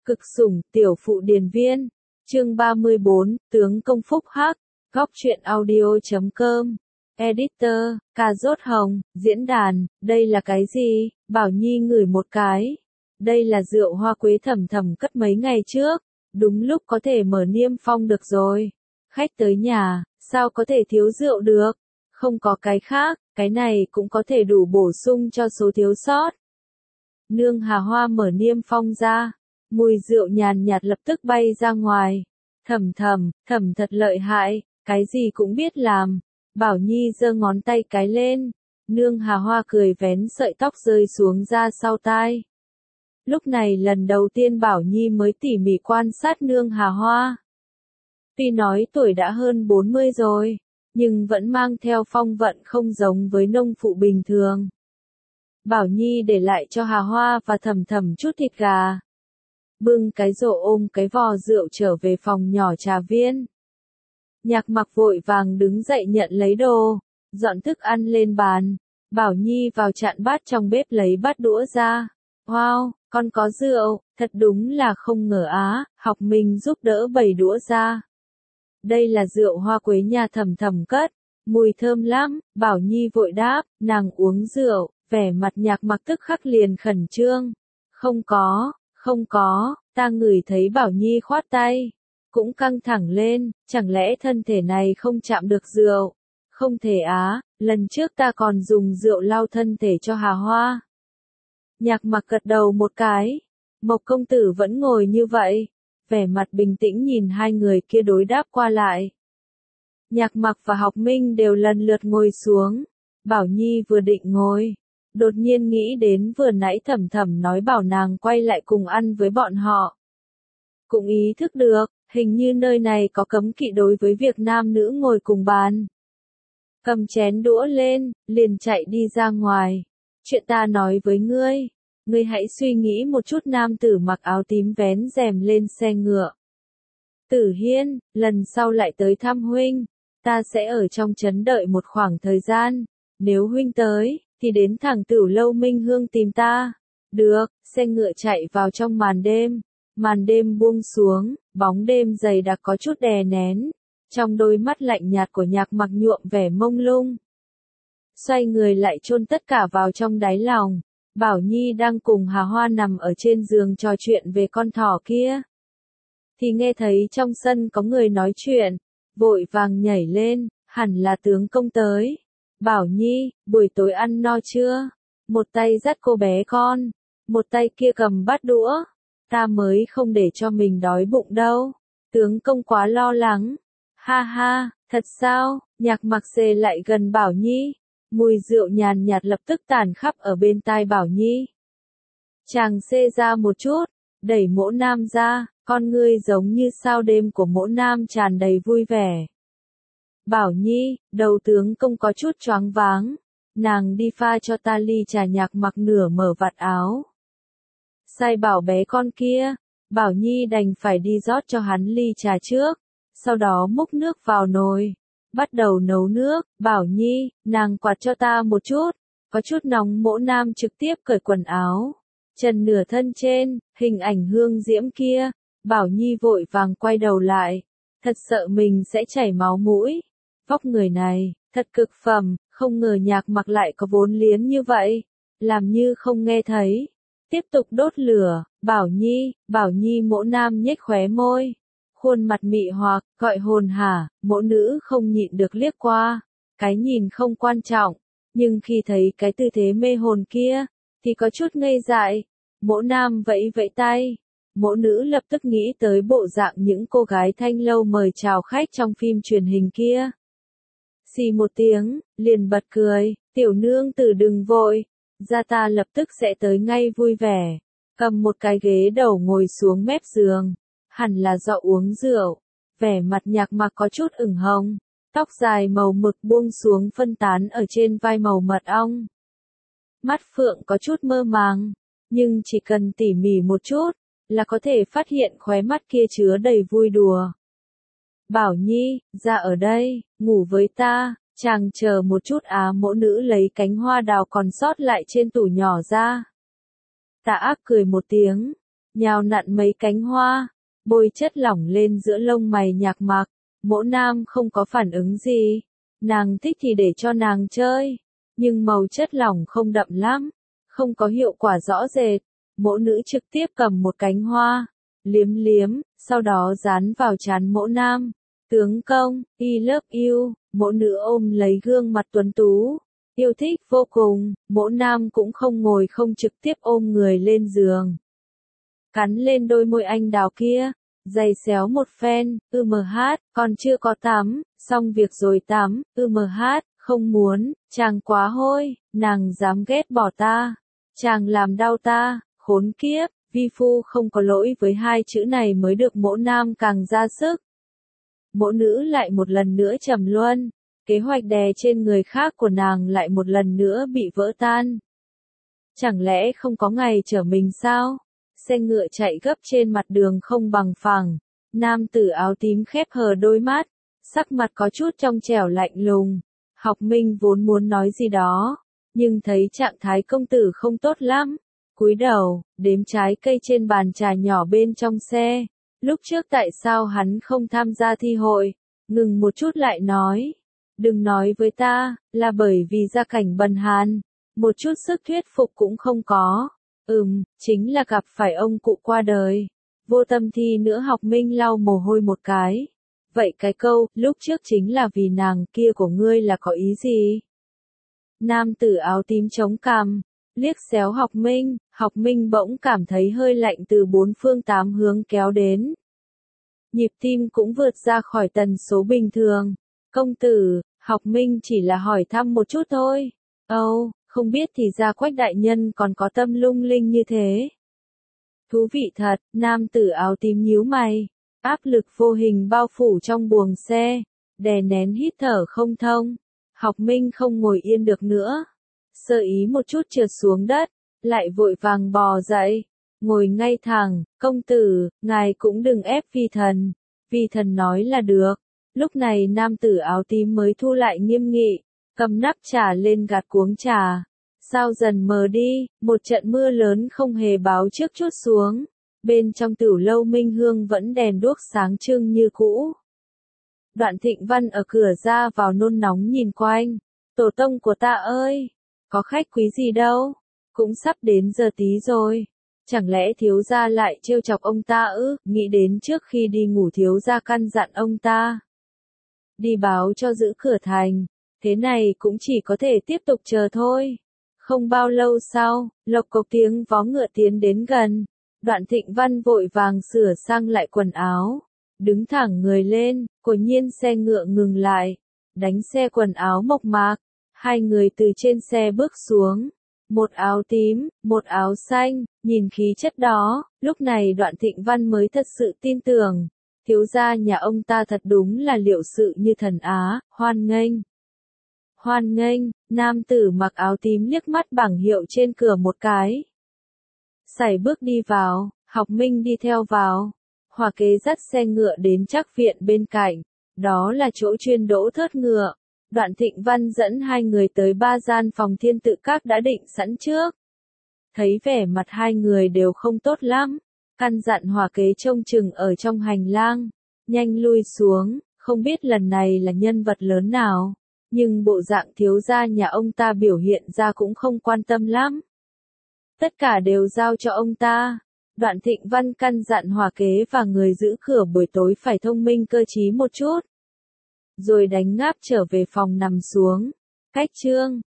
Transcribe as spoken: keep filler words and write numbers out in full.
Cực sủng, tiểu phụ điền viên. Chương ba mươi bốn, tướng công phúc hắc. Góc truyện audio chấm com. Editor, cà rốt hồng, diễn đàn, đây là cái gì? Bảo Nhi ngửi một cái. Đây là rượu hoa quế thầm thầm cất mấy ngày trước. Đúng lúc có thể mở niêm phong được rồi. Khách tới nhà, sao có thể thiếu rượu được? Không có cái khác, cái này cũng có thể đủ bổ sung cho số thiếu sót. Nương Hà Hoa mở niêm phong ra. Mùi rượu nhàn nhạt lập tức bay ra ngoài. Thầm thầm, thầm thật lợi hại, cái gì cũng biết làm. Bảo Nhi giơ ngón tay cái lên. Nương Hà Hoa cười vén sợi tóc rơi xuống ra sau tai. Lúc này lần đầu tiên Bảo Nhi mới tỉ mỉ quan sát Nương Hà Hoa. Tuy nói tuổi đã hơn bốn mươi rồi, nhưng vẫn mang theo phong vận không giống với nông phụ bình thường. Bảo Nhi để lại cho Hà Hoa và Thầm Thầm chút thịt gà. Bưng cái rổ ôm cái vò rượu trở về phòng nhỏ trà viên. Nhạc Mặc vội vàng đứng dậy nhận lấy đồ, dọn thức ăn lên bàn. Bảo Nhi vào chạn bát trong bếp lấy bát đũa ra. Wow, con có rượu, thật đúng là không ngờ á, học mình giúp đỡ bày đũa ra. Đây là rượu hoa quế nhà Thầm Thầm cất, mùi thơm lắm. Bảo Nhi vội đáp, nàng uống rượu, vẻ mặt Nhạc Mặc tức khắc liền khẩn trương. Không có. Không có, ta ngửi thấy Bảo Nhi khoát tay. Cũng căng thẳng lên, chẳng lẽ thân thể này không chạm được rượu? Không thể á, lần trước ta còn dùng rượu lau thân thể cho Hà Hoa. Nhạc Mặc gật đầu một cái. Mộc công tử vẫn ngồi như vậy. Vẻ mặt bình tĩnh nhìn hai người kia đối đáp qua lại. Nhạc Mặc và Học Minh đều lần lượt ngồi xuống. Bảo Nhi vừa định ngồi. Đột nhiên nghĩ đến vừa nãy Thầm Thầm nói bảo nàng quay lại cùng ăn với bọn họ. Cũng ý thức được, hình như nơi này có cấm kỵ đối với việc nam nữ ngồi cùng bàn. Cầm chén đũa lên, liền chạy đi ra ngoài. Chuyện ta nói với ngươi, ngươi hãy suy nghĩ một chút. Nam tử mặc áo tím vén rèm lên xe ngựa. Tử Hiên, lần sau lại tới thăm huynh, ta sẽ ở trong trấn đợi một khoảng thời gian. Nếu huynh tới, thì đến thẳng Tửu Lâu Minh Hương tìm ta. Được, xe ngựa chạy vào trong màn đêm. Màn đêm buông xuống, bóng đêm dày đặc có chút đè nén. Trong đôi mắt lạnh nhạt của Nhạc Mặc nhuộm vẻ mông lung. Xoay người lại chôn tất cả vào trong đáy lòng. Bảo Nhi đang cùng Hà Hoa nằm ở trên giường trò chuyện về con thỏ kia. Thì nghe thấy trong sân có người nói chuyện. Vội vàng nhảy lên, hẳn là tướng công tới. Bảo Nhi, buổi tối ăn no chưa? Một tay dắt cô bé con, một tay kia cầm bát đũa. Ta mới không để cho mình đói bụng đâu. Tướng công quá lo lắng. Ha ha, thật sao? Nhạc Mặc xề lại gần Bảo Nhi. Mùi rượu nhàn nhạt lập tức tản khắp ở bên tai Bảo Nhi. Chàng xê ra một chút, đẩy Mỗ Nam ra, con ngươi giống như sao đêm của Mỗ Nam tràn đầy vui vẻ. Bảo Nhi, đầu tướng công có chút choáng váng. Nàng đi pha cho ta ly trà. Nhạc Mặc nửa mở vạt áo. Sai bảo bé con kia. Bảo Nhi đành phải đi rót cho hắn ly trà trước. Sau đó múc nước vào nồi. Bắt đầu nấu nước. Bảo Nhi, nàng quạt cho ta một chút. Có chút nóng. Mỗ Nam trực tiếp cởi quần áo. Trần nửa thân trên, hình ảnh hương diễm kia. Bảo Nhi vội vàng quay đầu lại. Thật sợ mình sẽ chảy máu mũi. Vóc người này, thật cực phẩm, không ngờ Nhạc Mặc lại có vốn liếng như vậy. Làm như không nghe thấy. Tiếp tục đốt lửa. Bảo Nhi, Bảo Nhi. Mỗ Nam nhếch khóe môi. Khuôn mặt mị hoặc, gọi hồn hả. Mỗ nữ không nhịn được liếc qua. Cái nhìn không quan trọng. Nhưng khi thấy cái tư thế mê hồn kia, thì có chút ngây dại. Mỗ Nam vẫy vẫy tay. Mỗ nữ lập tức nghĩ tới bộ dạng những cô gái thanh lâu mời chào khách trong phim truyền hình kia. Xì một tiếng, liền bật cười. Tiểu nương tử đừng vội. Gia ta lập tức sẽ tới ngay vui vẻ. Cầm một cái ghế đầu ngồi xuống mép giường. Hẳn là do uống rượu. Vẻ mặt Nhạc Mặc có chút ửng hồng. Tóc dài màu mực buông xuống phân tán ở trên vai màu mật ong. Mắt phượng có chút mơ màng. Nhưng chỉ cần tỉ mỉ một chút, là có thể phát hiện khóe mắt kia chứa đầy vui đùa. Bảo Nhi, ra ở đây, ngủ với ta. Chàng chờ một chút á. Mỗ nữ lấy cánh hoa đào còn sót lại trên tủ nhỏ ra. Tạ Ác cười một tiếng. nhào nặn mấy cánh hoa, bôi chất lỏng lên giữa lông mày nhạc mặc. Mỗ nam không có phản ứng gì, nàng thích thì để cho nàng chơi, nhưng màu chất lỏng không đậm lắm, không có hiệu quả rõ rệt. Mỗ nữ trực tiếp cầm một cánh hoa, liếm liếm, sau đó dán vào trán mỗ nam. Tướng công, I love you, mỗ nữ ôm lấy gương mặt tuấn tú, yêu thích vô cùng, mỗ nam cũng không ngồi không trực tiếp ôm người lên giường. Cắn lên đôi môi anh đào kia, giày xéo một phen, ư mờ hát, còn chưa có tắm, xong việc rồi tắm, ư mờ hát, không muốn, chàng quá hôi, nàng dám ghét bỏ ta, chàng làm đau ta, khốn kiếp, vi phu không có lỗi với hai chữ này mới được mỗ nam càng ra sức. Mỗ nữ lại một lần nữa trầm luân, kế hoạch đè trên người khác của nàng lại một lần nữa bị vỡ tan. Chẳng lẽ không có ngày chở mình sao? Xe ngựa chạy gấp trên mặt đường không bằng phẳng, nam tử áo tím khép hờ đôi mắt, sắc mặt có chút trong trẻo lạnh lùng. Học Minh vốn muốn nói gì đó, nhưng thấy trạng thái công tử không tốt lắm, cúi đầu, đếm trái cây trên bàn trà nhỏ bên trong xe. Lúc trước tại sao hắn không tham gia thi hội, ngừng một chút lại nói, đừng nói với ta, là bởi vì gia cảnh bần hàn, một chút sức thuyết phục cũng không có. Ừm, chính là gặp phải ông cụ qua đời. Vô tâm thi nữa. Học Minh lau mồ hôi một cái. Vậy cái câu, lúc trước chính là vì nàng kia của ngươi là có ý gì? Nam tử áo tím chống cằm, liếc xéo Học Minh, Học Minh bỗng cảm thấy hơi lạnh từ bốn phương tám hướng kéo đến. Nhịp tim cũng vượt ra khỏi tần số bình thường. Công tử, Học Minh chỉ là hỏi thăm một chút thôi. Âu, oh, không biết thì ra Quách đại nhân còn có tâm lung linh như thế. Thú vị thật, nam tử áo tím nhíu mày, áp lực vô hình bao phủ trong buồng xe, đè nén hít thở không thông. Học Minh không ngồi yên được nữa, sơ ý một chút trượt xuống đất, lại vội vàng bò dậy, ngồi ngay thẳng. Công tử, ngài cũng đừng ép vi thần, vi thần nói là được. Lúc này nam tử áo tím mới thu lại nghiêm nghị, cầm nắp trà lên gạt cuống trà. Sao dần mờ đi, một trận mưa lớn không hề báo trước trút xuống. Bên trong tửu lâu Minh Hương vẫn đèn đuốc sáng trưng như cũ. Đoạn Thịnh Văn ở cửa ra vào nôn nóng nhìn quanh. Tổ tông của ta ơi, có khách quý gì đâu, cũng sắp đến giờ tí rồi. Chẳng lẽ thiếu gia lại trêu chọc ông ta ư? Nghĩ đến trước khi đi ngủ thiếu gia căn dặn ông ta đi báo cho giữ cửa thành. Thế này cũng chỉ có thể tiếp tục chờ thôi. Không bao lâu sau, lộc cộc tiếng vó ngựa tiến đến gần. Đoạn Thịnh Văn vội vàng sửa sang lại quần áo, đứng thẳng người lên, quả nhiên xe ngựa ngừng lại, đánh xe quần áo mộc mạc. Hai người từ trên xe bước xuống, một áo tím, một áo xanh, nhìn khí chất đó, lúc này Đoạn Thịnh Văn mới thật sự tin tưởng, thiếu gia nhà ông ta thật đúng là liệu sự như thần Á. Hoan nghênh. Hoan nghênh, nam tử mặc áo tím liếc mắt bảng hiệu trên cửa một cái. Sải bước đi vào, Học Minh đi theo vào. Hòa kế dắt xe ngựa đến trắc viện bên cạnh, đó là chỗ chuyên đỗ thớt ngựa. Đoạn Thịnh Văn dẫn hai người tới ba gian phòng thiên tự các đã định sẵn trước. Thấy vẻ mặt hai người đều không tốt lắm, căn dặn Hòa kế trông chừng ở trong hành lang, nhanh lui xuống, không biết lần này là nhân vật lớn nào. Nhưng bộ dạng thiếu gia nhà ông ta biểu hiện ra cũng không quan tâm lắm. Tất cả đều giao cho ông ta. Đoạn Thịnh Văn căn dặn Hòa kế và người giữ cửa buổi tối phải thông minh cơ trí một chút. Rồi đánh ngáp trở về phòng nằm xuống. Cách chương